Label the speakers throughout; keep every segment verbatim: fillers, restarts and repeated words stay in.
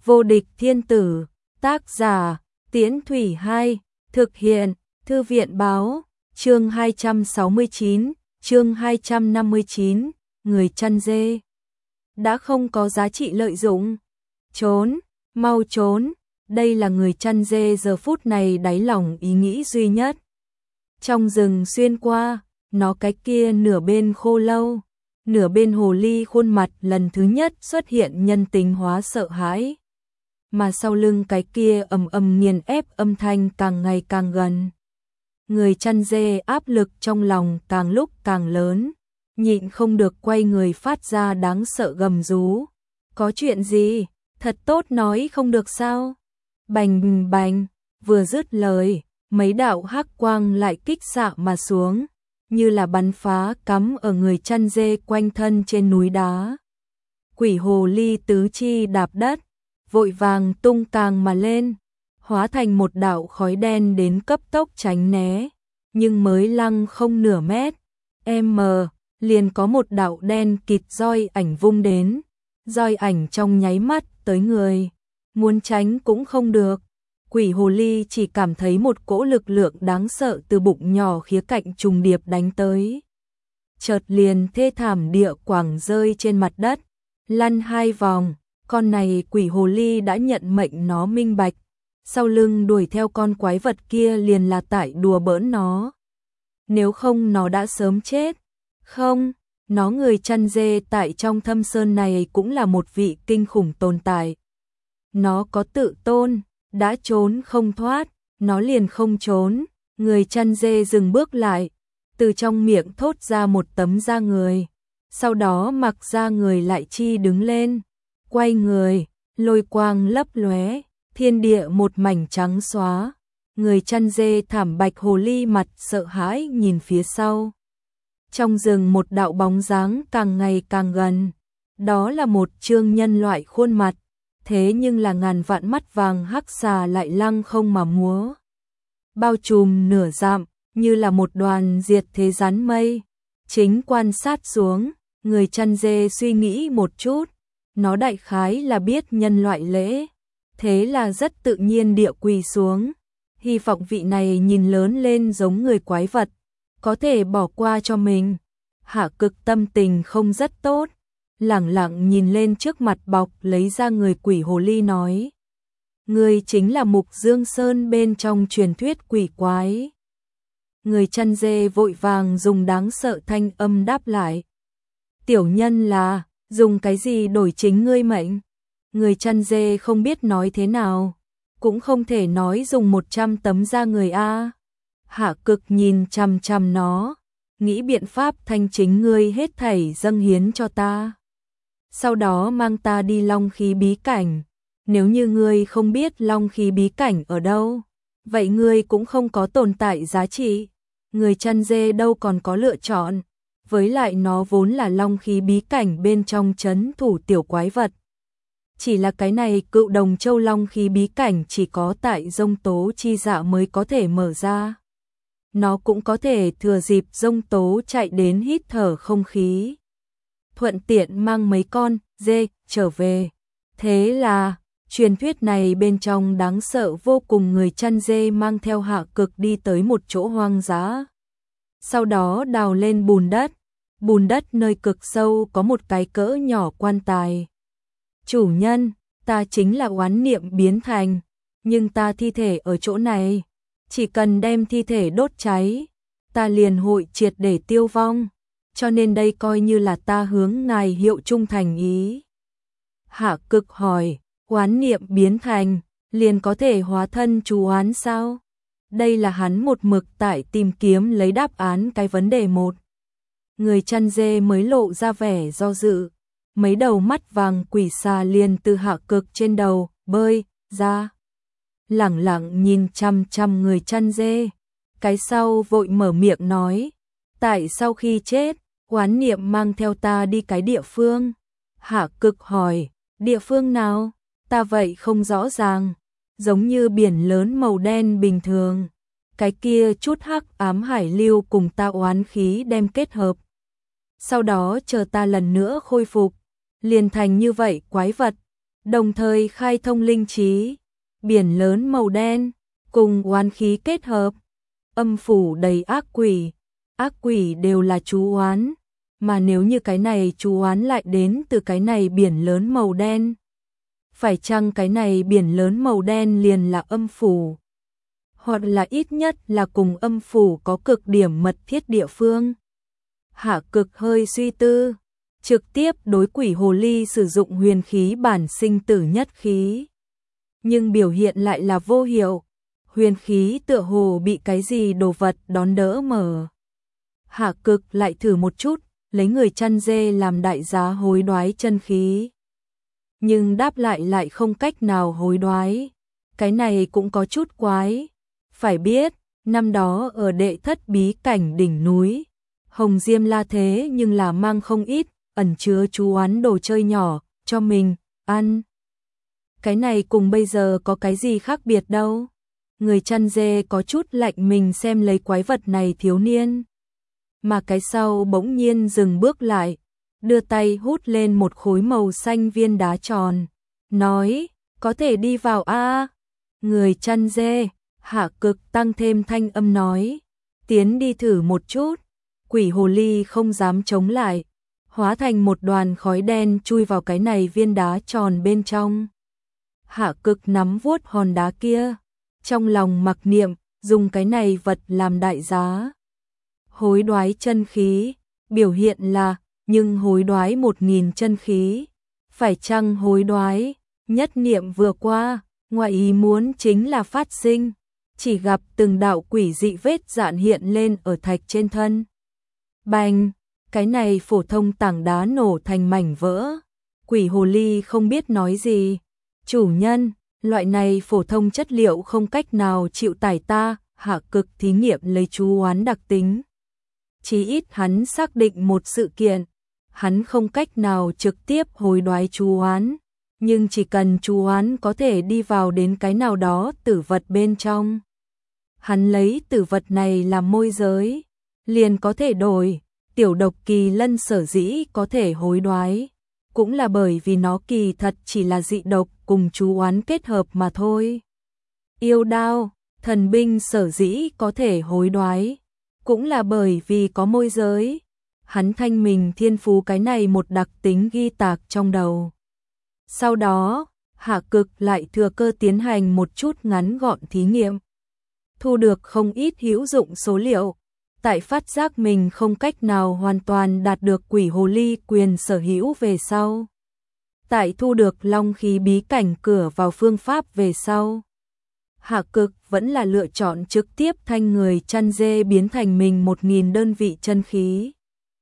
Speaker 1: Vô địch thiên tử, tác giả, Tiễn Thủy Hai, thực hiện, Thư viện báo, chương hai trăm sáu mươi chín, chương hai trăm năm mươi chín, người chăn dê. Đã không có giá trị lợi dụng. Trốn, mau trốn, đây là người chăn dê giờ phút này đáy lòng ý nghĩ duy nhất. Trong rừng xuyên qua, nó cái kia nửa bên khô lâu, nửa bên hồ ly khuôn mặt lần thứ nhất xuất hiện nhân tính hóa sợ hãi. Mà sau lưng cái kia ầm ầm nghiền ép âm thanh càng ngày càng gần. Người chăn dê áp lực trong lòng càng lúc càng lớn, nhịn không được quay người phát ra đáng sợ gầm rú. Có chuyện gì? Thật tốt nói không được sao? Bành bành, vừa dứt lời, mấy đạo hắc quang lại kích xạ mà xuống, như là bắn phá cắm ở người chăn dê quanh thân trên núi đá. Quỷ hồ ly tứ chi đạp đất, vội vàng tung càng mà lên, hóa thành một đạo khói đen đến cấp tốc tránh né, nhưng mới lăng không nửa mét, m, liền có một đạo đen kịt roi ảnh vung đến, roi ảnh trong nháy mắt tới người, muốn tránh cũng không được. Quỷ hồ ly chỉ cảm thấy một cỗ lực lượng đáng sợ từ bụng nhỏ khía cạnh trùng điệp đánh tới. Chợt liền thê thảm địa quẳng rơi trên mặt đất, lăn hai vòng, con này quỷ hồ ly đã nhận mệnh nó minh bạch, sau lưng đuổi theo con quái vật kia liền là tại đùa bỡn nó. Nếu không nó đã sớm chết. Không, nó người chăn dê tại trong thâm sơn này cũng là một vị kinh khủng tồn tại. Nó có tự tôn, đã trốn không thoát, nó liền không trốn. Người chăn dê dừng bước lại, từ trong miệng thốt ra một tấm da người, sau đó mặc da người lại chi đứng lên, quay người, lôi quang lấp lóe, thiên địa một mảnh trắng xóa. Người chăn dê thảm bạch hồ ly mặt sợ hãi nhìn phía sau. Trong rừng một đạo bóng dáng càng ngày càng gần, đó là một trương nhân loại khuôn mặt, thế nhưng là ngàn vạn mắt vàng hắc xà lại lăng không mà múa. Bao trùm nửa dặm, như là một đoàn diệt thế rắn mây. Chính quan sát xuống, người chăn dê suy nghĩ một chút, nó đại khái là biết nhân loại lễ, thế là rất tự nhiên địa quỳ xuống, hy vọng vị này nhìn lớn lên giống người quái vật, có thể bỏ qua cho mình. Hạ Cực tâm tình không rất tốt, lẳng lặng nhìn lên trước mặt bọc lấy ra người quỷ hồ ly nói: Ngươi chính là Mục Dương Sơn bên trong truyền thuyết quỷ quái. Người chăn dê vội vàng dùng đáng sợ thanh âm đáp lại: Tiểu nhân là, dùng cái gì đổi chính ngươi mệnh? Người chăn dê không biết nói thế nào, cũng không thể nói dùng một trăm tấm da người a. Hạ Cực nhìn chằm chằm nó, nghĩ biện pháp thanh chính ngươi hết thảy dâng hiến cho ta. Sau đó mang ta đi Long Khí bí cảnh. Nếu như ngươi không biết Long Khí bí cảnh ở đâu, vậy ngươi cũng không có tồn tại giá trị. Người chăn dê đâu còn có lựa chọn, với lại nó vốn là Long Khí bí cảnh bên trong trấn thủ tiểu quái vật. Chỉ là cái này Cựu Đồng Châu Long Khí bí cảnh chỉ có tại Dông Tố Chi Dạ mới có thể mở ra. Nó cũng có thể thừa dịp Dông Tố chạy đến hít thở không khí, thuận tiện mang mấy con dê trở về. Thế là truyền thuyết này bên trong đáng sợ vô cùng. Người chăn dê mang theo Hạ Cực đi tới một chỗ hoang dã, sau đó đào lên bùn đất. Bùn đất nơi cực sâu có một cái cỡ nhỏ quan tài. Chủ nhân, ta chính là oán niệm biến thành, nhưng ta thi thể ở chỗ này, chỉ cần đem thi thể đốt cháy, ta liền hội triệt để tiêu vong, cho nên đây coi như là ta hướng ngài hiệu trung thành ý. Hạ Cực hỏi: Oán niệm biến thành, liền có thể hóa thân chú oán sao? Đây là hắn một mực tại tìm kiếm lấy đáp án cái vấn đề một. Người chăn dê mới lộ ra vẻ do dự, mấy đầu mắt vàng quỷ xà liền từ Hạ Cực trên đầu bơi ra, lẳng lặng nhìn chăm chăm người chăn dê. Cái sau vội mở miệng nói: Tại sau khi chết, oán niệm mang theo ta đi cái địa phương. Hạ Cực hỏi: Địa phương nào? Ta vậy không rõ ràng, giống như biển lớn màu đen bình thường. Cái kia chút hắc ám hải lưu cùng ta oán khí đem kết hợp, sau đó chờ ta lần nữa khôi phục, liền thành như vậy quái vật. đồng thời khai thông linh trí, biển lớn màu đen, cùng oán khí kết hợp, âm phủ đầy ác quỷ, ác quỷ đều là chú oán, mà nếu như cái này chú oán lại đến từ cái này biển lớn màu đen, phải chăng cái này biển lớn màu đen liền là âm phủ, hoặc là ít nhất là cùng âm phủ có cực điểm mật thiết địa phương. Hạ Cực hơi suy tư, trực tiếp đối quỷ hồ ly sử dụng huyền khí bản sinh tử nhất khí. Nhưng biểu hiện lại là vô hiệu, huyền khí tựa hồ bị cái gì đồ vật đón đỡ mở. Hạ Cực lại thử một chút, lấy người chăn dê làm đại giá hối đoái chân khí. Nhưng đáp lại lại không cách nào hối đoái. Cái này cũng có chút quái. Phải biết, năm đó ở đệ thất bí cảnh đỉnh núi, Hồng Diêm La thế nhưng là mang không ít, ẩn chứa chú oán đồ chơi nhỏ, cho mình, ăn. Cái này cùng bây giờ có cái gì khác biệt đâu. Người chăn dê có chút lạnh mình xem lấy quái vật này thiếu niên. Mà cái sau bỗng nhiên dừng bước lại, đưa tay hút lên một khối màu xanh viên đá tròn, nói, có thể đi vào a. Người chăn dê, Hạ Cực tăng thêm thanh âm nói, tiến đi thử một chút. Quỷ hồ ly không dám chống lại, hóa thành một đoàn khói đen chui vào cái này viên đá tròn bên trong. Hạ Cực nắm vuốt hòn đá kia, trong lòng mặc niệm, dùng cái này vật làm đại giá. Hối đoái chân khí, biểu hiện là, nhưng hối đoái một nghìn chân khí. Phải chăng hối đoái, nhất niệm vừa qua, ngoại ý muốn chính là phát sinh. Chỉ gặp từng đạo quỷ dị vết dạn hiện lên ở thạch trên thân. Bành, cái này phổ thông tảng đá nổ thành mảnh vỡ. Quỷ hồ ly không biết nói gì. Chủ nhân, loại này phổ thông chất liệu không cách nào chịu tải ta. Hạ Cực thí nghiệm lấy chú oán đặc tính. Chí ít hắn xác định một sự kiện. Hắn không cách nào trực tiếp hối đoái chú oán. Nhưng chỉ cần chú oán có thể đi vào đến cái nào đó tử vật bên trong. Hắn lấy tử vật này làm môi giới, liền có thể đổi. Tiểu độc kỳ lân sở dĩ có thể hối đoái, cũng là bởi vì nó kỳ thật chỉ là dị độc cùng chú oán kết hợp mà thôi. Yêu đao, thần binh sở dĩ có thể hối đoái, cũng là bởi vì có môi giới. Hắn thanh mình thiên phú cái này một đặc tính ghi tạc trong đầu. Sau đó, Hạ Cực lại thừa cơ tiến hành một chút ngắn gọn thí nghiệm. Thu được không ít hữu dụng số liệu. Tại phát giác mình không cách nào hoàn toàn đạt được quỷ hồ ly quyền sở hữu về sau. Tại thu được long khí bí cảnh cửa vào phương pháp về sau. Hạ Cực vẫn là lựa chọn trực tiếp thanh người chăn dê biến thành mình một nghìn đơn vị chân khí.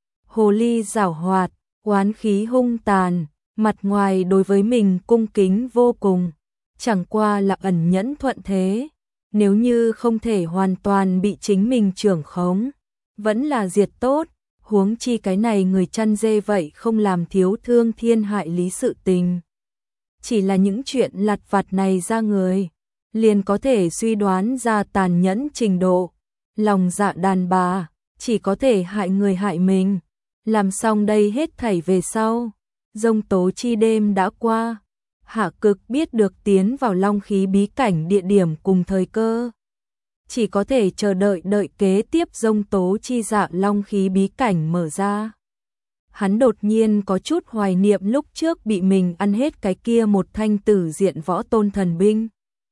Speaker 1: Hồ ly giảo hoạt, oán khí hung tàn, mặt ngoài đối với mình cung kính vô cùng, chẳng qua là ẩn nhẫn thuận thế. Nếu như không thể hoàn toàn bị chính mình trưởng khống, vẫn là diệt tốt, huống chi cái này người chăn dê vậy không làm thiếu thương thiên hại lý sự tình. Chỉ là những chuyện lặt vặt này ra người, liền có thể suy đoán ra tàn nhẫn trình độ. Lòng dạ đàn bà, chỉ có thể hại người hại mình. Làm xong đây hết thảy về sau, giông tố chi đêm đã qua. Hạ Cực biết được tiến vào long khí bí cảnh địa điểm cùng thời cơ. Chỉ có thể chờ đợi đợi kế tiếp giông tố chi dạ long khí bí cảnh mở ra. Hắn đột nhiên có chút hoài niệm lúc trước bị mình ăn hết cái kia một thanh tử diện võ tôn thần binh.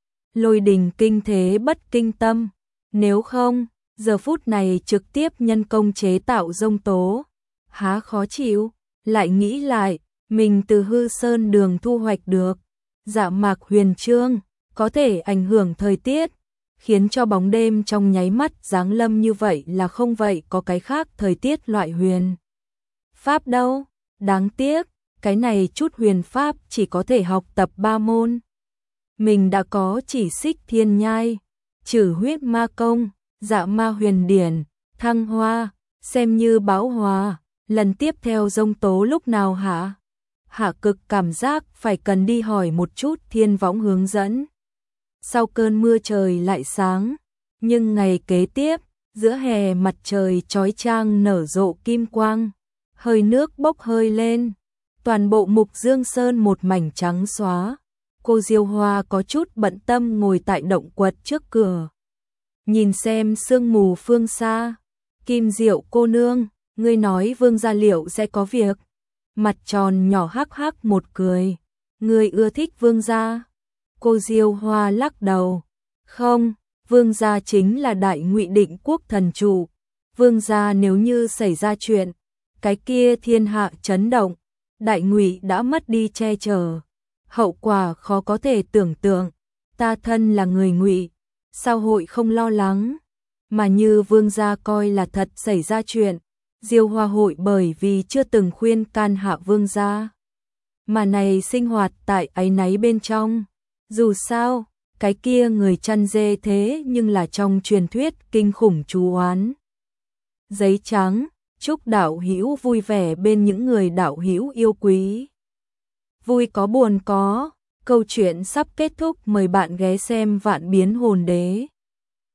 Speaker 1: Lôi đình kinh thế bất kinh tâm. Nếu không, giờ phút này trực tiếp nhân công chế tạo giông tố. Há khó chịu, lại nghĩ lại. Mình từ hư sơn đường thu hoạch được, dạ mạc huyền chương, có thể ảnh hưởng thời tiết, khiến cho bóng đêm trong nháy mắt giáng lâm như vậy là không vậy có cái khác thời tiết loại huyền. Pháp đâu? Đáng tiếc, cái này chút huyền pháp chỉ có thể học tập ba môn. Mình đã có chỉ xích thiên nhai, trừ huyết ma công, dạ ma huyền điển, thăng hoa, xem như bão hòa, lần tiếp theo giông tố lúc nào hả? Hạ Cực cảm giác phải cần đi hỏi một chút thiên võng hướng dẫn. Sau cơn mưa trời lại sáng, nhưng ngày kế tiếp, giữa hè mặt trời chói chang nở rộ kim quang, hơi nước bốc hơi lên, toàn bộ Mục Dương Sơn một mảnh trắng xóa. Cô Diêu Hoa có chút bận tâm ngồi tại động quật trước cửa. Nhìn xem sương mù phương xa. Kim Diệu cô nương, ngươi nói Vương gia liệu sẽ có việc. Mặt tròn nhỏ hắc hắc một cười. Ngươi ưa thích Vương gia? Cô Diêu Hoa lắc đầu. Không, Vương gia chính là Đại Ngụy Định quốc thần chủ. Vương gia nếu như xảy ra chuyện, cái kia thiên hạ chấn động, Đại Ngụy đã mất đi che chở, hậu quả khó có thể tưởng tượng. Ta thân là người Ngụy, sao hội không lo lắng? Mà như Vương gia coi là thật xảy ra chuyện, Diêu Hoa hội bởi vì chưa từng khuyên can hạ Vương gia, mà này sinh hoạt tại áy náy bên trong. Dù sao, cái kia người chăn dê thế nhưng là trong truyền thuyết kinh khủng chú oán. Giấy trắng, chúc đạo hữu vui vẻ bên những người đạo hữu yêu quý. Vui có buồn có, câu chuyện sắp kết thúc, mời bạn ghé xem Vạn Biến Hồn Đế.